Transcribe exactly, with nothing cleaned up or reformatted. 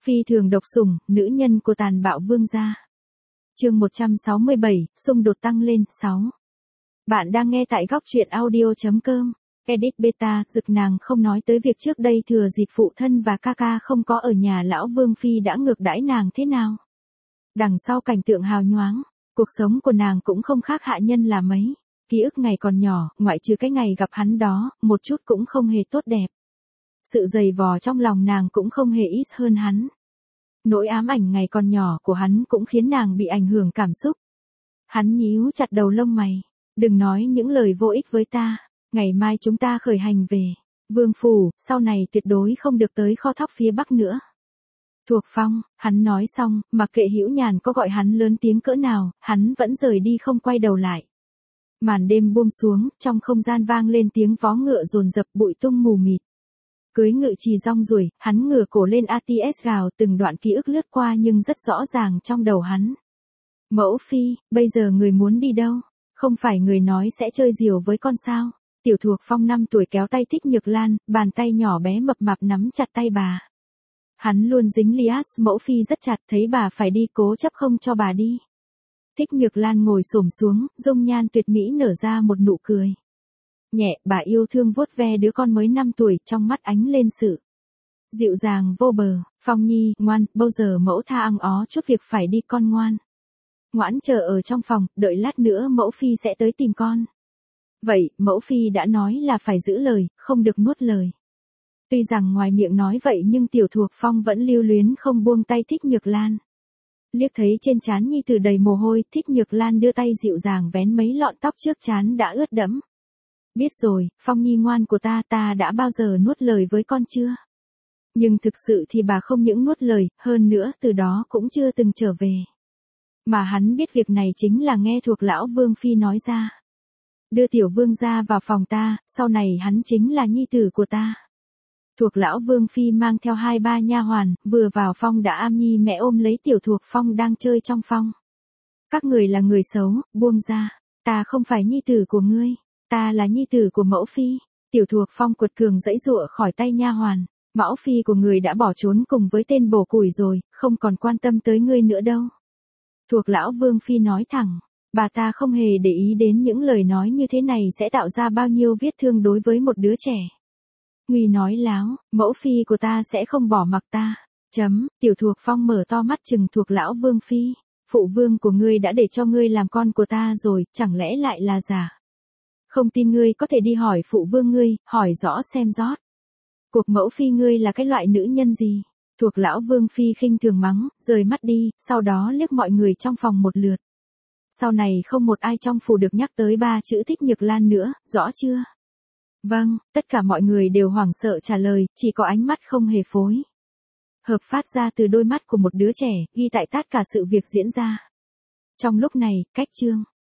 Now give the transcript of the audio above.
Phi thường độc sủng, nữ nhân của tàn bạo vương gia. Chương một trăm sáu mươi bảy, xung đột tăng lên, sáu. Bạn đang nghe tại góc truyện audio chấm com. Edit beta, Dực nàng không nói tới việc trước đây thừa dịp phụ thân và ca ca không có ở nhà lão Vương Phi đã ngược đãi nàng thế nào. Đằng sau cảnh tượng hào nhoáng, cuộc sống của nàng cũng không khác hạ nhân là mấy. Ký ức ngày còn nhỏ, ngoại trừ cái ngày gặp hắn đó, một chút cũng không hề tốt đẹp. Sự dày vò trong lòng nàng cũng không hề ít hơn hắn. Nỗi ám ảnh ngày còn nhỏ của hắn cũng khiến nàng bị ảnh hưởng cảm xúc. Hắn nhíu chặt đầu lông mày. Đừng nói những lời vô ích với ta. Ngày mai chúng ta khởi hành về Vương Phủ, sau này tuyệt đối không được tới kho thóc phía Bắc nữa. Thuộc Phong, hắn nói xong, mặc kệ Hữu Nhàn có gọi hắn lớn tiếng cỡ nào, hắn vẫn rời đi không quay đầu lại. Màn đêm buông xuống, trong không gian vang lên tiếng vó ngựa dồn dập, bụi tung mù mịt. Cưới ngự trì rong ruổi, hắn ngửa cổ lên a tê ét gào, từng đoạn ký ức lướt qua nhưng rất rõ ràng trong đầu hắn. Mẫu Phi, bây giờ người muốn đi đâu? Không phải người nói sẽ chơi diều với con sao? Tiểu Thuộc Phong năm tuổi kéo tay Thích Nhược Lan, bàn tay nhỏ bé mập mạp nắm chặt tay bà. Hắn luôn dính Lias, mẫu Phi rất chặt, thấy bà phải đi cố chấp không cho bà đi. Thích Nhược Lan ngồi xổm xuống, dung nhan tuyệt mỹ nở ra một nụ cười. Nhẹ, bà yêu thương vuốt ve đứa con mới năm tuổi, trong mắt ánh lên sự dịu dàng vô bờ. Phong Nhi, ngoan, bao giờ mẫu tha ăn ó chút việc phải đi con ngoan. Ngoãn chờ ở trong phòng, đợi lát nữa mẫu Phi sẽ tới tìm con. Vậy, mẫu Phi đã nói là phải giữ lời, không được nuốt lời. Tuy rằng ngoài miệng nói vậy nhưng Tiểu Thuộc Phong vẫn lưu luyến không buông tay Thích Nhược Lan. Liếc thấy trên trán nhi tử đầy mồ hôi, Thích Nhược Lan đưa tay dịu dàng vén mấy lọn tóc trước trán đã ướt đẫm. Biết rồi, Phong Nhi ngoan của ta, ta đã bao giờ nuốt lời với con chưa? Nhưng thực sự thì bà không những nuốt lời, hơn nữa từ đó cũng chưa từng trở về. Mà hắn biết việc này chính là nghe thuộc lão Vương Phi nói ra. Đưa tiểu vương gia vào phòng ta, sau này hắn chính là nhi tử của ta. Thuộc lão Vương Phi mang theo hai ba nha hoàn, vừa vào phòng đã am nhi mẹ ôm lấy Tiểu Thuộc Phong đang chơi trong phòng. Các người là người xấu, buông ra. Ta không phải nhi tử của ngươi, ta là nhi tử của mẫu Phi. Tiểu Thuộc Phong quật cường giãy giụa khỏi tay nha hoàn. Mẫu Phi của người đã bỏ trốn cùng với tên bổ củi rồi, không còn quan tâm tới ngươi nữa đâu. Thuộc lão Vương Phi nói thẳng. Bà ta không hề để ý đến những lời nói như thế này sẽ tạo ra bao nhiêu vết thương đối với một đứa trẻ. Nguy nói láo, mẫu Phi của ta sẽ không bỏ mặc ta. Chấm, Tiểu Thuộc Phong mở to mắt chừng thuộc lão Vương Phi. Phụ vương của ngươi đã để cho ngươi làm con của ta rồi, chẳng lẽ lại là giả? Không tin ngươi có thể đi hỏi phụ vương ngươi, hỏi rõ xem rót. Cuộc mẫu Phi ngươi là cái loại nữ nhân gì? Thuộc lão Vương Phi khinh thường mắng, rời mắt đi, sau đó liếc mọi người trong phòng một lượt. Sau này không một ai trong phủ được nhắc tới ba chữ Thích Nhược Lan nữa, rõ chưa? Vâng, tất cả mọi người đều hoảng sợ trả lời, chỉ có ánh mắt không hề phối hợp phát ra từ đôi mắt của một đứa trẻ, ghi tại tất cả sự việc diễn ra. Trong lúc này, cách chương